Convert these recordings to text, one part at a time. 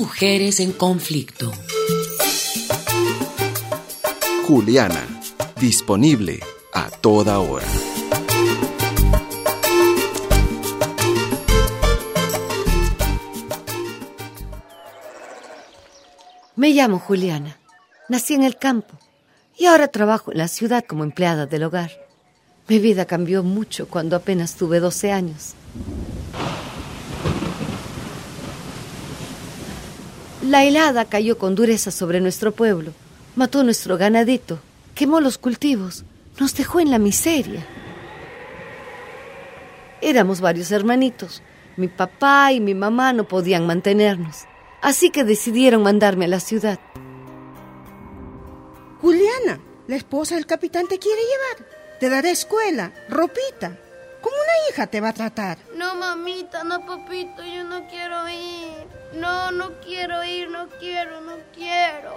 Mujeres en conflicto. Juliana, disponible a toda hora. Me llamo Juliana. Nací en el campo y ahora trabajo en la ciudad como empleada del hogar. Mi vida cambió mucho cuando apenas tuve 12 años. La helada cayó con dureza sobre nuestro pueblo, mató nuestro ganadito, quemó los cultivos, nos dejó en la miseria. Éramos varios hermanitos. Mi papá y mi mamá no podían mantenernos, así que decidieron mandarme a la ciudad. Juliana, la esposa del capitán te quiere llevar. Te dará escuela, ropita. Como una hija te va a tratar. No, mamita, no, papito, yo no quiero ir. No quiero ir, no quiero.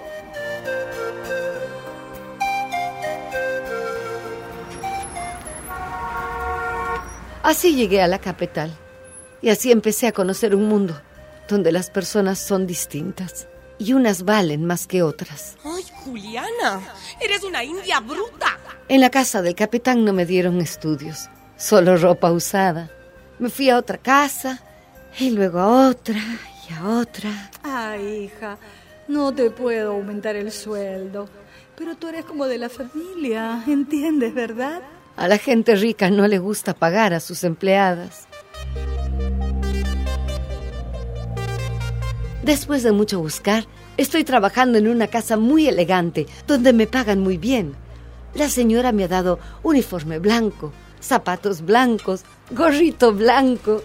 Así llegué a la capital y así empecé a conocer un mundo donde las personas son distintas y unas valen más que otras. ¡Ay, Juliana! ¡Eres una india bruta! En la casa del capitán no me dieron estudios, solo ropa usada. Me fui a otra casa y luego a otra y a otra. Ay, hija, no te puedo aumentar el sueldo, pero tú eres como de la familia, ¿entiendes, verdad? A la gente rica no le gusta pagar a sus empleadas. Después de mucho buscar, estoy trabajando en una casa muy elegante, donde me pagan muy bien. La señora me ha dado uniforme blanco, zapatos blancos, gorrito blanco.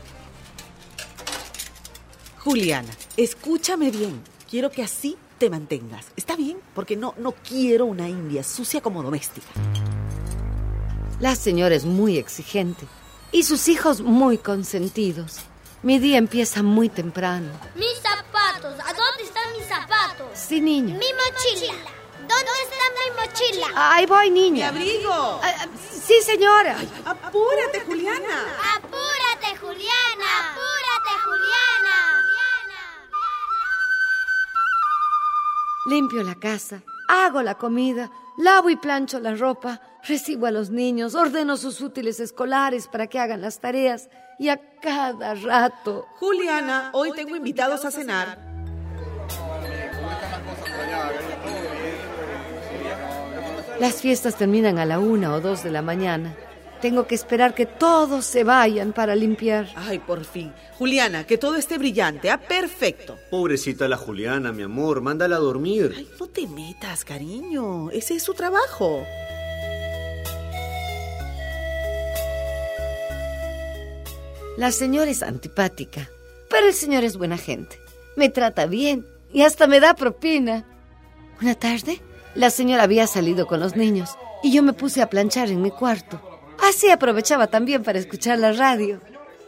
Juliana, escúchame bien. Quiero que así te mantengas. ¿Está bien? Porque no quiero una india sucia como doméstica. La señora es muy exigente y sus hijos muy consentidos. Mi día empieza muy temprano. Mis zapatos, ¿a dónde están mis zapatos? Sí, niño. Mi mochila, ¿dónde está mi mochila? Ahí voy, niña. ¡Mi abrigo! Sí, señora. ¡Apúrate, Juliana! ¡Apúrate, Juliana! ¡Apúrate, Juliana! Limpio la casa, hago la comida, lavo y plancho la ropa, recibo a los niños, ordeno sus útiles escolares para que hagan las tareas y a cada rato... Juliana, hoy tengo invitados a cenar. Las fiestas terminan a la 1 o 2 de la mañana. Tengo que esperar que todos se vayan para limpiar. Ay, por fin. Juliana, que todo esté brillante, perfecto. Pobrecita la Juliana, mi amor, mándala a dormir. Ay, no te metas, cariño. Ese es su trabajo. La señora es antipática, pero el señor es buena gente. Me trata bien y hasta me da propina. Una tarde, la señora había salido con los niños y yo me puse a planchar en mi cuarto. Así aprovechaba también para escuchar la radio.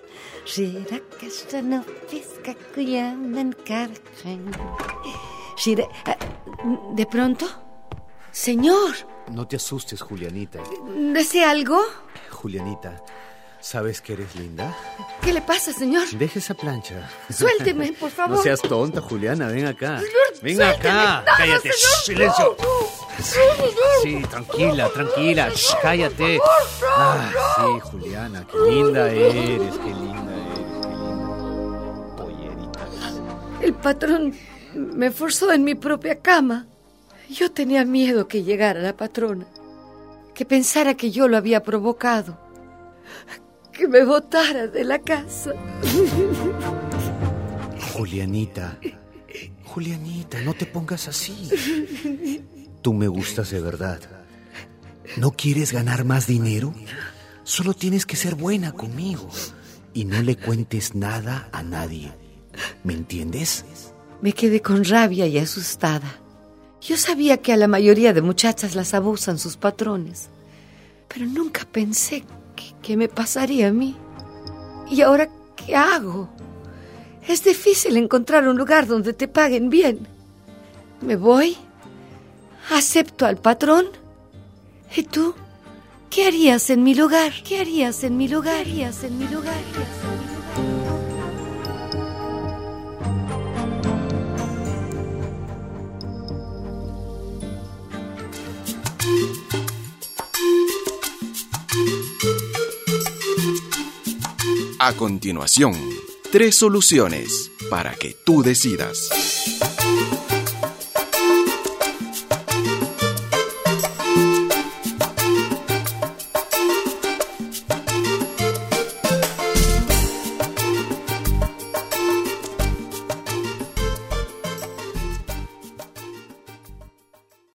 De pronto, señor. No te asustes, Julianita. ¿Desea algo? Julianita, ¿sabes que eres linda? ¿Qué le pasa, señor? Deja esa plancha. Suélteme, por favor. No seas tonta, Juliana, ven acá. Ven Suélteme. acá. No, Cállate, señor. silencio. Sí, tranquila. Cállate. Sí, Juliana, qué linda eres, qué linda. Pollerita. El patrón me forzó en mi propia cama. Yo tenía miedo que llegara la patrona, que pensara que yo lo había provocado, que me botara de la casa. Julianita, no te pongas así. Tú me gustas de verdad. ¿No quieres ganar más dinero? Solo tienes que ser buena conmigo y no le cuentes nada a nadie. ¿Me entiendes? Me quedé con rabia y asustada. Yo sabía que a la mayoría de muchachas las abusan sus patrones, pero nunca pensé que me pasaría a mí. ¿Y ahora qué hago? Es difícil encontrar un lugar donde te paguen bien. ¿Me voy? ¿Acepto al patrón? ¿Y tú? ¿Qué harías en mi lugar? ¿Qué harías en mi lugar? ¿Qué harías en mi lugar? A continuación, 3 soluciones para que tú decidas.